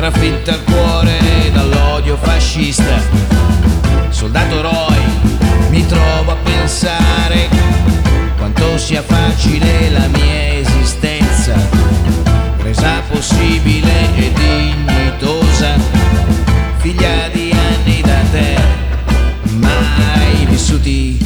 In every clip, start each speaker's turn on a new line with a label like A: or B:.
A: trafitta il cuore dall'odio fascista. Soldato Roy, mi trovo a pensare quanto sia facile la mia esistenza, resa possibile e dignitosa, figlia di anni da te mai vissuti.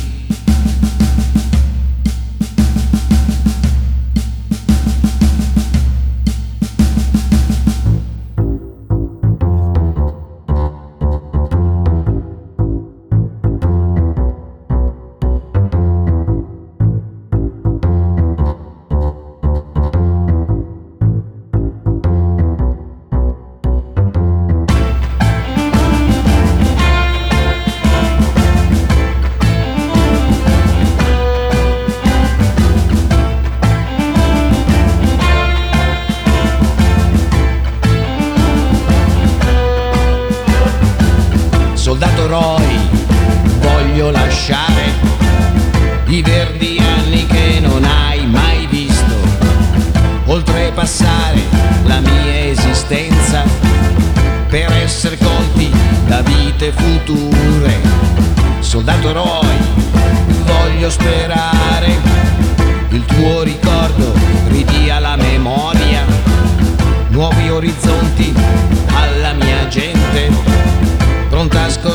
A: Soldato Roy, voglio lasciare i verdi anni che non hai mai visto, oltrepassare la mia esistenza per essere colti da vite future. Soldato Roy, voglio sperare il tuo ricordo ridia la memoria, nuovi orizzonti alla mia gente, pronta a scoprire